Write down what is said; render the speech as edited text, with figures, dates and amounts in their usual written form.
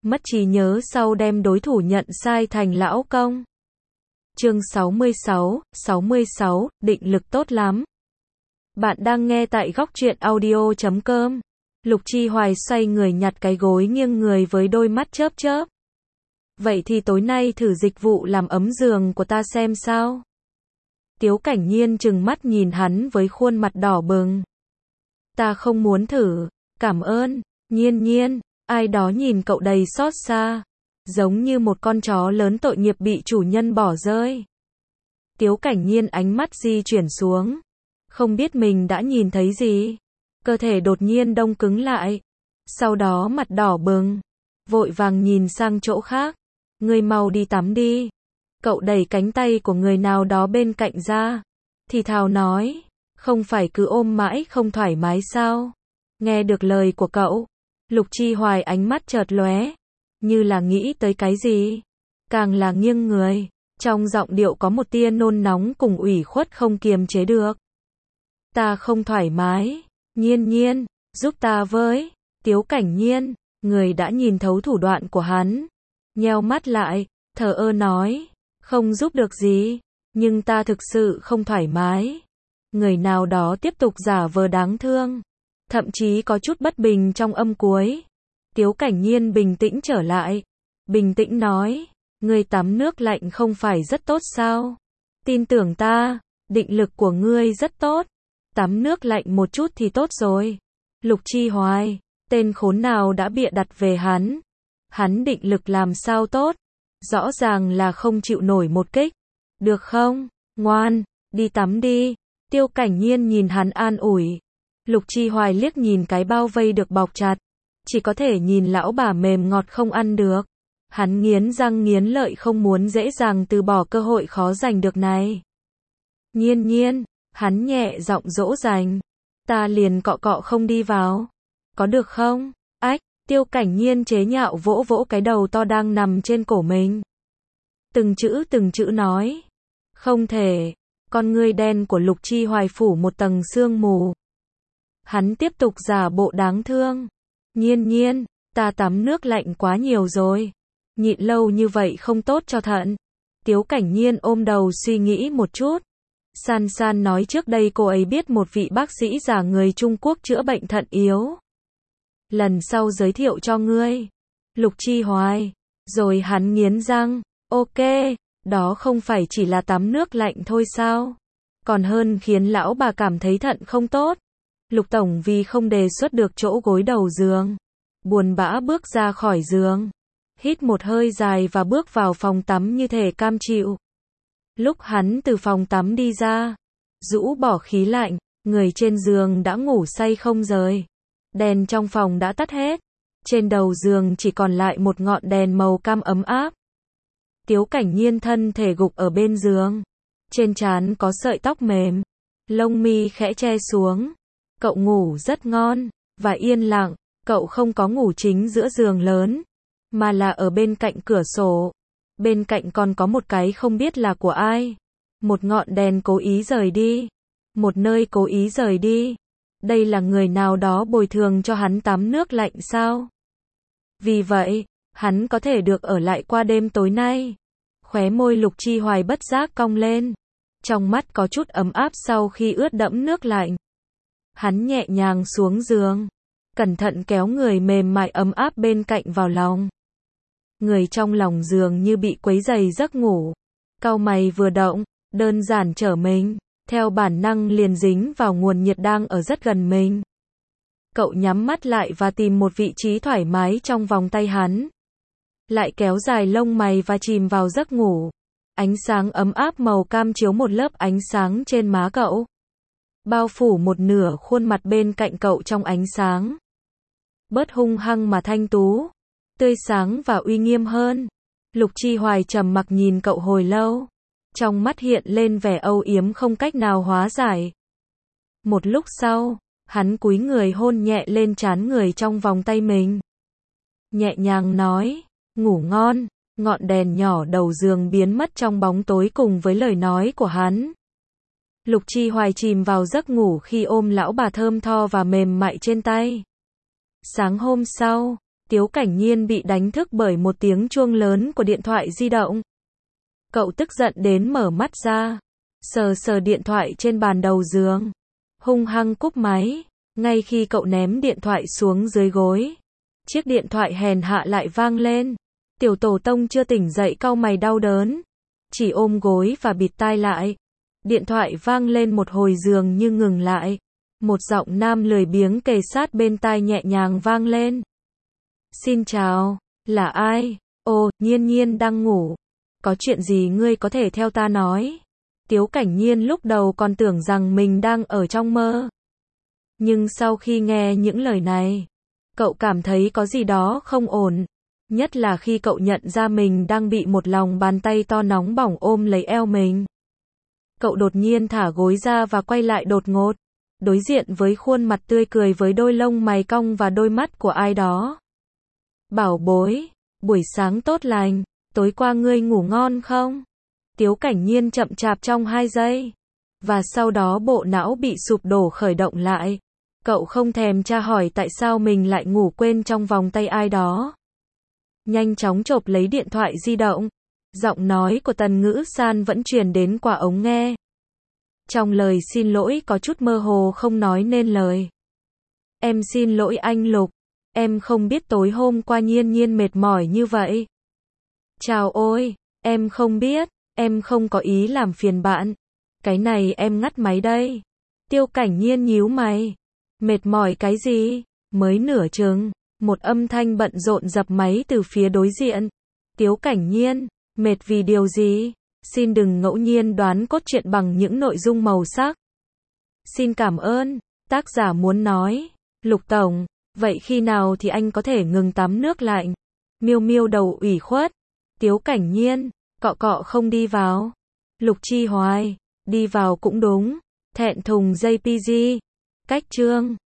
mất trí nhớ sau đem đối thủ nhận sai thành lão công. Chương 66, định lực tốt lắm. Bạn đang nghe tại góc truyện audio.com. Lục Chi Hoài xoay người nhặt cái gối nghiêng người với đôi mắt chớp chớp. Vậy thì tối nay thử dịch vụ làm ấm giường của ta xem sao. Tiếu Cảnh Nhiên trừng mắt nhìn hắn với khuôn mặt đỏ bừng. Ta không muốn thử, cảm ơn. Nhiên Nhiên, ai đó nhìn cậu đầy xót xa, giống như một con chó lớn tội nghiệp bị chủ nhân bỏ rơi. Tiếu Cảnh Nhiên ánh mắt di chuyển xuống, không biết mình đã nhìn thấy gì, cơ thể đột nhiên đông cứng lại, sau đó mặt đỏ bừng, vội vàng nhìn sang chỗ khác. Ngươi mau đi tắm đi. Cậu đẩy cánh tay của người nào đó bên cạnh ra, thì thào nói, không phải cứ ôm mãi không thoải mái sao? Nghe được lời của cậu, Lục Chi Hoài ánh mắt chợt lóe, như là nghĩ tới cái gì, càng là nghiêng người, trong giọng điệu có một tia nôn nóng cùng ủy khuất không kiềm chế được. Ta không thoải mái, Nhiên Nhiên, giúp ta với. Tiếu Cảnh Nhiên, người đã nhìn thấu thủ đoạn của hắn, nheo mắt lại, thờ ơ nói, không giúp được gì, nhưng ta thực sự không thoải mái. Người nào đó tiếp tục giả vờ đáng thương, thậm chí có chút bất bình trong âm cuối. Tiếu Cảnh Nhiên bình tĩnh trở lại, bình tĩnh nói, ngươi tắm nước lạnh không phải rất tốt sao? Tin tưởng ta, định lực của ngươi rất tốt, tắm nước lạnh một chút thì tốt rồi. Lục Chi Hoài, tên khốn nào đã bịa đặt về hắn? Hắn định lực làm sao tốt? Rõ ràng là không chịu nổi một kích. Được không? Ngoan, đi tắm đi. Tiêu Cảnh Nhiên nhìn hắn an ủi. Lục Chi Hoài liếc nhìn cái bao vây được bọc chặt, chỉ có thể nhìn lão bà mềm ngọt không ăn được. Hắn nghiến răng nghiến lợi không muốn dễ dàng từ bỏ cơ hội khó giành được này. Nhiên Nhiên, hắn nhẹ giọng dỗ dành, ta liền cọ cọ không đi vào. Có được không? Ách, Tiêu Cảnh Nhiên chế nhạo vỗ vỗ cái đầu to đang nằm trên cổ mình. Từng chữ nói. Không thể. Con ngươi đen của Lục Chi Hoài phủ một tầng sương mù. Hắn tiếp tục giả bộ đáng thương. Nhiên Nhiên, ta tắm nước lạnh quá nhiều rồi. Nhịn lâu như vậy không tốt cho thận. Tiếu Cảnh Nhiên ôm đầu suy nghĩ một chút. San San nói trước đây cô ấy biết một vị bác sĩ già người Trung Quốc chữa bệnh thận yếu. Lần sau giới thiệu cho ngươi. Lục Chi Hoài. Rồi hắn nghiến răng. Ok, đó không phải chỉ là tắm nước lạnh thôi sao? Còn hơn khiến lão bà cảm thấy thận không tốt. Lục Tổng vì không đề xuất được chỗ gối đầu giường, buồn bã bước ra khỏi giường, hít một hơi dài và bước vào phòng tắm như thể cam chịu. Lúc hắn từ phòng tắm đi ra, rũ bỏ khí lạnh, người trên giường đã ngủ say không rời. Đèn trong phòng đã tắt hết, trên đầu giường chỉ còn lại một ngọn đèn màu cam ấm áp. Tiếu Cảnh Nhiên thân thể gục ở bên giường, trên trán có sợi tóc mềm, lông mi khẽ che xuống. Cậu ngủ rất ngon và yên lặng, cậu không có ngủ chính giữa giường lớn, mà là ở bên cạnh cửa sổ. Bên cạnh còn có một cái không biết là của ai. Một ngọn đèn cố ý rời đi, một nơi cố ý rời đi. Đây là người nào đó bồi thường cho hắn tắm nước lạnh sao? Vì vậy, hắn có thể được ở lại qua đêm tối nay. Khóe môi Lục Chi Hoài bất giác cong lên, trong mắt có chút ấm áp sau khi ướt đẫm nước lạnh. Hắn nhẹ nhàng xuống giường, cẩn thận kéo người mềm mại ấm áp bên cạnh vào lòng. Người trong lòng giường như bị quấy rầy giấc ngủ, cau mày vừa động, đơn giản trở mình, theo bản năng liền dính vào nguồn nhiệt đang ở rất gần mình. Cậu nhắm mắt lại và tìm một vị trí thoải mái trong vòng tay hắn. Lại kéo dài lông mày và chìm vào giấc ngủ. Ánh sáng ấm áp màu cam chiếu một lớp ánh sáng trên má cậu, bao phủ một nửa khuôn mặt bên cạnh cậu trong ánh sáng. Bớt hung hăng mà thanh tú, tươi sáng và uy nghiêm hơn. Lục Chi Hoài trầm mặc nhìn cậu hồi lâu, trong mắt hiện lên vẻ âu yếm không cách nào hóa giải. Một lúc sau, hắn cúi người hôn nhẹ lên trán người trong vòng tay mình. Nhẹ nhàng nói, ngủ ngon. Ngọn đèn nhỏ đầu giường biến mất trong bóng tối cùng với lời nói của hắn. Lục Chi Hoài chìm vào giấc ngủ khi ôm lão bà thơm tho và mềm mại trên tay. Sáng hôm sau, Tiếu Cảnh Nhiên bị đánh thức bởi một tiếng chuông lớn của điện thoại di động. Cậu tức giận đến mở mắt ra, sờ sờ điện thoại trên bàn đầu giường, hung hăng cúp máy. Ngay khi cậu ném điện thoại xuống dưới gối, chiếc điện thoại hèn hạ lại vang lên. Tiểu Tổ Tông chưa tỉnh dậy cau mày đau đớn, chỉ ôm gối và bịt tai lại. Điện thoại vang lên một hồi dường như ngừng lại. Một giọng nam lười biếng kề sát bên tai nhẹ nhàng vang lên. Xin chào, là ai? Ồ, Nhiên Nhiên đang ngủ. Có chuyện gì ngươi có thể theo ta nói? Tiếu Cảnh Nhiên lúc đầu còn tưởng rằng mình đang ở trong mơ. Nhưng sau khi nghe những lời này, cậu cảm thấy có gì đó không ổn. Nhất là khi cậu nhận ra mình đang bị một lòng bàn tay to nóng bỏng ôm lấy eo mình. Cậu đột nhiên thả gối ra và quay lại đột ngột, đối diện với khuôn mặt tươi cười với đôi lông mày cong và đôi mắt của ai đó. Bảo bối, buổi sáng tốt lành, tối qua ngươi ngủ ngon không? Tiếu Cảnh Nhiên chậm chạp trong 2 giây. Và sau đó bộ não bị sụp đổ khởi động lại. Cậu không thèm tra hỏi tại sao mình lại ngủ quên trong vòng tay ai đó. Nhanh chóng chộp lấy điện thoại di động. Giọng nói của Tần Ngữ San vẫn truyền đến qua ống nghe. Trong lời xin lỗi có chút mơ hồ không nói nên lời. Em xin lỗi anh Lục. Em không biết tối hôm qua Nhiên Nhiên mệt mỏi như vậy. Chào ôi, em không biết, em không có ý làm phiền bạn. Cái này em ngắt máy đây. Tiêu Cảnh Nhiên nhíu mày. Mệt mỏi cái gì? Mới nửa chừng, một âm thanh bận rộn dập máy từ phía đối diện. Tiếu Cảnh Nhiên, mệt vì điều gì? Xin đừng ngẫu nhiên đoán cốt truyện bằng những nội dung màu sắc. Xin cảm ơn, tác giả muốn nói. Lục Tổng, vậy khi nào thì anh có thể ngừng tắm nước lạnh? Miêu Miêu đầu ủy khuất. Tiếu Cảnh Nhiên, cọ cọ không đi vào. Lục Chi Hoài, đi vào cũng đúng. Thẹn thùng JPG. Cách chương